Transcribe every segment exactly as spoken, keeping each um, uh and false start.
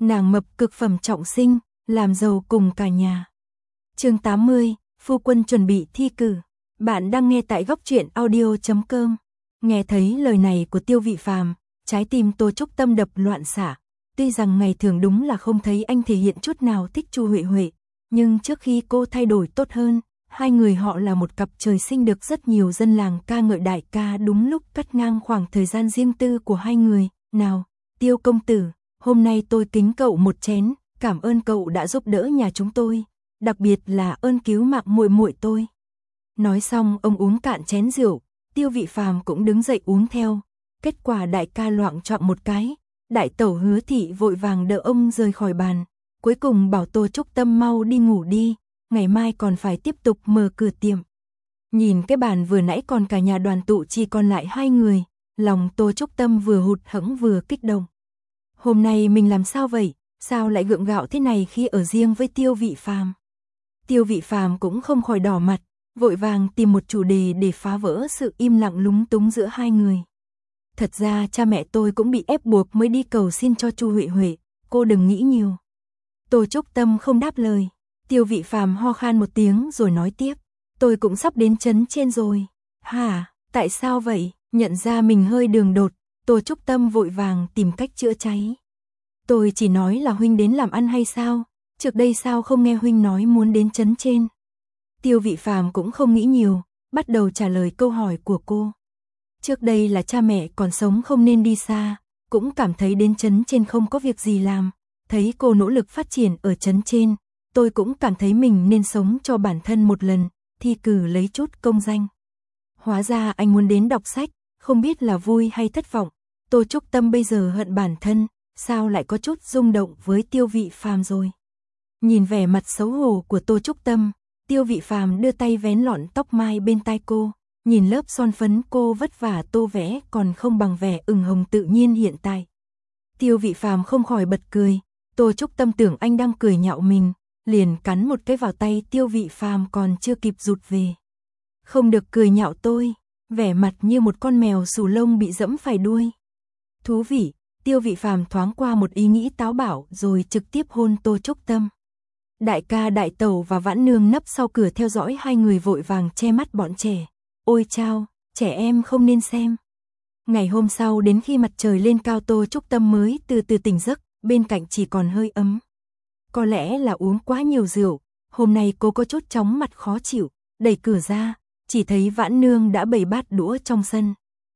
nàng mập cực phẩm trọng sinh, làm giàu cùng cả nhà. Chương tám mươi, phu quân chuẩn bị thi cử. Bạn đang nghe tại góc truyện audio chấm com. Nghe thấy lời này của Tiêu Vị Phàm, trái tim Tô Trúc Tâm đập loạn xạ. Tuy rằng ngày thường đúng là không thấy anh thể hiện chút nào thích Chu Huệ Huệ, nhưng trước khi cô thay đổi tốt hơn, hai người họ là một cặp trời sinh, được rất nhiều dân làng ca ngợi. Đại ca đúng lúc cắt ngang khoảng thời gian riêng tư của hai người. Nào, Tiêu công tử, hôm nay tôi kính cậu một chén, cảm ơn cậu đã giúp đỡ nhà chúng tôi, đặc biệt là ơn cứu mạng muội muội tôi. Nói xong ông uống cạn chén rượu, Tiêu Vị Phàm cũng đứng dậy uống theo. Kết quả đại ca loạng choạng một cái, đại tẩu Hứa thị vội vàng đỡ ông rời khỏi bàn, cuối cùng bảo Tô Trúc Tâm mau đi ngủ đi, ngày mai còn phải tiếp tục mở cửa tiệm. Nhìn cái bàn vừa nãy còn cả nhà đoàn tụ chỉ còn lại hai người, lòng Tô Trúc Tâm vừa hụt hẫng vừa kích động. Hôm nay mình làm sao vậy, sao lại gượng gạo thế này khi ở riêng với Tiêu Vị Phàm? Tiêu Vị Phàm cũng không khỏi đỏ mặt, vội vàng tìm một chủ đề để phá vỡ sự im lặng lúng túng giữa hai người. Thật ra cha mẹ tôi cũng bị ép buộc mới đi cầu xin cho Chu Huệ Huệ, cô đừng nghĩ nhiều. Tô Trúc Tâm không đáp lời. Tiêu Vị Phàm ho khan một tiếng rồi nói tiếp, tôi cũng sắp đến trấn trên rồi. Hả, tại sao vậy? Nhận ra mình hơi đường đột, Tô Trúc Tâm vội vàng tìm cách chữa cháy. Tôi chỉ nói là huynh đến làm ăn hay sao, trước đây sao không nghe huynh nói muốn đến trấn trên. Tiêu Vị Phàm cũng không nghĩ nhiều, bắt đầu trả lời câu hỏi của cô. Trước đây là cha mẹ còn sống không nên đi xa, cũng cảm thấy đến trấn trên không có việc gì làm, thấy cô nỗ lực phát triển ở trấn trên, tôi cũng cảm thấy mình nên sống cho bản thân một lần, thi cử lấy chút công danh. Hóa ra anh muốn đến đọc sách, không biết là vui hay thất vọng. Tô Trúc Tâm bây giờ hận bản thân, sao lại có chút rung động với Tiêu Vị Phàm rồi. Nhìn vẻ mặt xấu hổ của Tô Trúc Tâm, Tiêu Vị Phàm đưa tay vén lọn tóc mai bên tai cô, nhìn lớp son phấn cô vất vả tô vẽ còn không bằng vẻ ửng hồng tự nhiên hiện tại. Tiêu Vị Phàm không khỏi bật cười, Tô Trúc Tâm tưởng anh đang cười nhạo mình, liền cắn một cái vào tay Tiêu Vị Phàm còn chưa kịp rụt về. Không được cười nhạo tôi, vẻ mặt như một con mèo xù lông bị dẫm phải đuôi. Thú vị, Tiêu Vị Phàm thoáng qua một ý nghĩ táo bạo rồi trực tiếp hôn Tô Trúc Tâm. Đại ca đại tẩu và Vãn Nương nấp sau cửa theo dõi hai người vội vàng che mắt bọn trẻ. Ôi chao, trẻ em không nên xem. Ngày hôm sau đến khi mặt trời lên cao, Tô Trúc Tâm mới từ từ tỉnh giấc, bên cạnh chỉ còn hơi ấm. Có lẽ là uống quá nhiều rượu, hôm nay cô có chút chóng mặt khó chịu, đẩy cửa ra, chỉ thấy Vãn Nương đã bày bát đũa trong sân.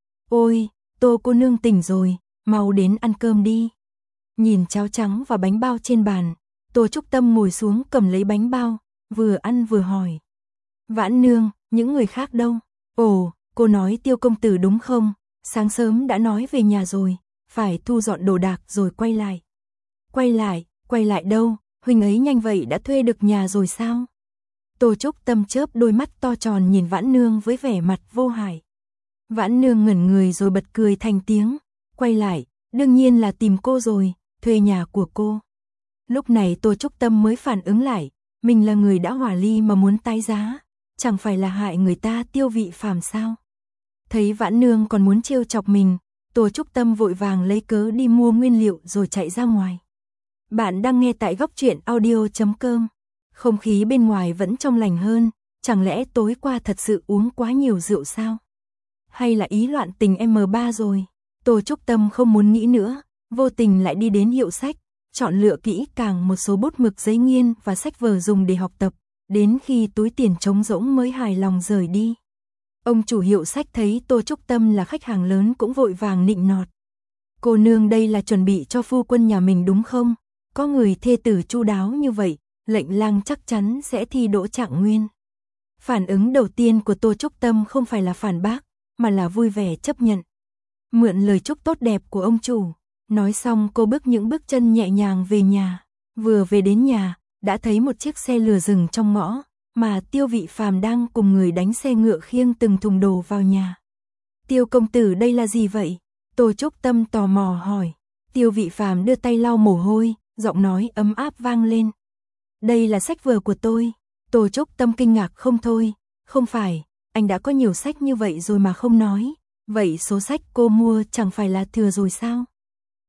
Ôi, Tô cô nương tỉnh rồi, mau đến ăn cơm đi. Nhìn cháo trắng và bánh bao trên bàn, Tô Trúc Tâm ngồi xuống cầm lấy bánh bao, vừa ăn vừa hỏi. Vãn Nương, những người khác đâu? Ồ, cô nói Tiêu công tử đúng không? Sáng sớm đã nói về nhà rồi, phải thu dọn đồ đạc rồi quay lại. Quay lại, quay lại đâu? Huynh ấy nhanh vậy đã thuê được nhà rồi sao? Tô Trúc Tâm chớp đôi mắt to tròn nhìn Vãn Nương với vẻ mặt vô hại. Vãn Nương ngẩn người rồi bật cười thành tiếng. Quay lại, đương nhiên là tìm cô rồi, thuê nhà của cô. Lúc này Tô Trúc Tâm mới phản ứng lại, mình là người đã hòa ly mà muốn tái giá, chẳng phải là hại người ta Tiêu Vị Phàm sao? Thấy Vãn Nương còn muốn trêu chọc mình, Tô Trúc Tâm vội vàng lấy cớ đi mua nguyên liệu rồi chạy ra ngoài. Bạn đang nghe tại góc truyện audio chấm com. Không khí bên ngoài vẫn trong lành hơn, chẳng lẽ tối qua thật sự uống quá nhiều rượu sao? Hay là ý loạn tình em ba rồi? Tô Trúc Tâm không muốn nghĩ nữa, vô tình lại đi đến hiệu sách, chọn lựa kỹ càng một số bút mực giấy nghiên và sách vở dùng để học tập, đến khi túi tiền trống rỗng mới hài lòng rời đi. Ông chủ hiệu sách thấy Tô Trúc Tâm là khách hàng lớn cũng vội vàng nịnh nọt. Cô nương đây là chuẩn bị cho phu quân nhà mình đúng không? Có người thê tử chu đáo như vậy, lệnh lang chắc chắn sẽ thi đỗ trạng nguyên. Phản ứng đầu tiên của Tô Trúc Tâm không phải là phản bác, mà là vui vẻ chấp nhận. Mượn lời chúc tốt đẹp của ông chủ, nói xong cô bước những bước chân nhẹ nhàng về nhà. Vừa về đến nhà, đã thấy một chiếc xe lừa dừng trong ngõ, mà Tiêu Vị Phàm đang cùng người đánh xe ngựa khiêng từng thùng đồ vào nhà. Tiêu công tử đây là gì vậy? Tô Trúc Tâm tò mò hỏi. Tiêu Vị Phàm đưa tay lau mồ hôi, giọng nói ấm áp vang lên. Đây là sách vở của tôi. Tô Trúc Tâm kinh ngạc không thôi. Không phải, anh đã có nhiều sách như vậy rồi mà không nói. Vậy số sách cô mua chẳng phải là thừa rồi sao?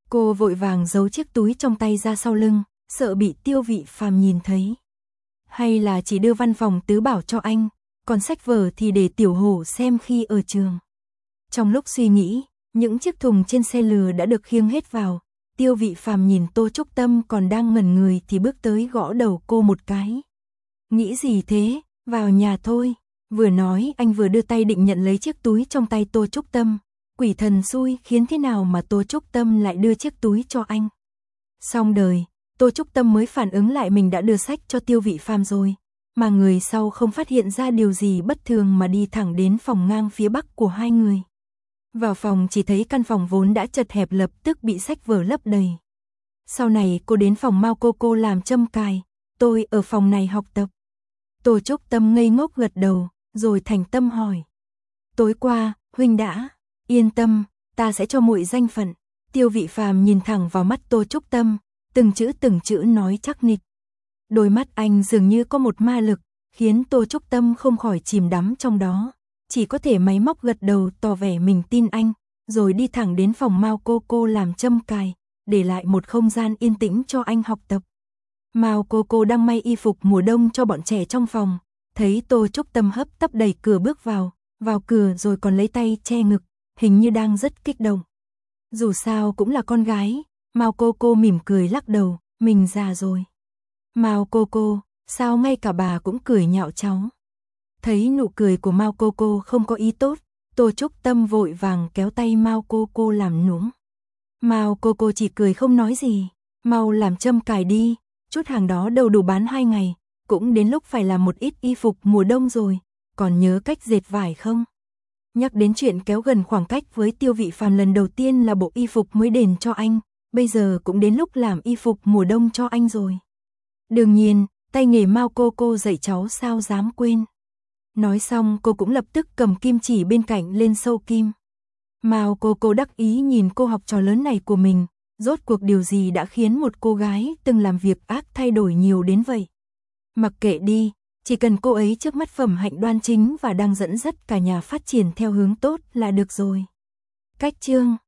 Cô vội vàng giấu chiếc túi trong tay ra sau lưng, sợ bị Tiêu Vị Phàm nhìn thấy. Hay là chỉ đưa văn phòng tứ bảo cho anh, còn sách vở thì để Tiểu Hổ xem khi ở trường. Trong lúc suy nghĩ, những chiếc thùng trên xe lừa đã được khiêng hết vào. Tiêu Vị Phàm nhìn Tô Trúc Tâm còn đang ngẩn người thì bước tới gõ đầu cô một cái. Nghĩ gì thế, vào nhà thôi. Vừa nói anh vừa đưa tay định nhận lấy chiếc túi trong tay Tô Trúc Tâm. Quỷ thần xui khiến thế nào mà Tô Trúc Tâm lại đưa chiếc túi cho anh. Xong đời, Tô Trúc Tâm mới phản ứng lại mình đã đưa sách cho Tiêu Vị Phàm rồi. Mà người sau không phát hiện ra điều gì bất thường mà đi thẳng đến phòng ngang phía bắc của hai người. Vào phòng chỉ thấy căn phòng vốn đã chật hẹp lập tức bị sách vở lấp đầy. Sau này cô đến phòng Mao cô cô làm châm cài, tôi ở phòng này học tập. Tô Trúc Tâm ngây ngốc gật đầu, rồi thành tâm hỏi. Tối qua, huynh đã, yên tâm, ta sẽ cho muội danh phận. Tiêu Vị Phàm nhìn thẳng vào mắt Tô Trúc Tâm, từng chữ từng chữ nói chắc nịch. Đôi mắt anh dường như có một ma lực, khiến Tô Trúc Tâm không khỏi chìm đắm trong đó. Chỉ có thể máy móc gật đầu tỏ vẻ mình tin anh, rồi đi thẳng đến phòng Mao cô cô làm châm cài, để lại một không gian yên tĩnh cho anh học tập. Mao cô cô đang may y phục mùa đông cho bọn trẻ trong phòng, thấy Tô Trúc Tâm hấp tấp đẩy cửa bước vào, vào cửa rồi còn lấy tay che ngực, hình như đang rất kích động. Dù sao cũng là con gái, Mao cô cô mỉm cười lắc đầu, mình già rồi. Mao cô cô, sao ngay cả bà cũng cười nhạo cháu. Thấy nụ cười của Mao cô cô không có ý tốt, Tô Trúc Tâm vội vàng kéo tay Mao cô cô làm nũng. Mao cô cô chỉ cười không nói gì, mau làm châm cài đi, chút hàng đó đâu đủ bán hai ngày, cũng đến lúc phải làm một ít y phục mùa đông rồi, còn nhớ cách dệt vải không? Nhắc đến chuyện kéo gần khoảng cách với Tiêu Vị Phàm lần đầu tiên là bộ y phục mới đền cho anh, bây giờ cũng đến lúc làm y phục mùa đông cho anh rồi. Đương nhiên, tay nghề Mao cô cô dạy cháu sao dám quên. Nói xong cô cũng lập tức cầm kim chỉ bên cạnh lên sâu kim. Mao cô cô đắc ý nhìn cô học trò lớn này của mình, rốt cuộc điều gì đã khiến một cô gái từng làm việc ác thay đổi nhiều đến vậy. Mặc kệ đi, chỉ cần cô ấy trước mắt phẩm hạnh đoan chính và đang dẫn dắt cả nhà phát triển theo hướng tốt là được rồi. Cách chương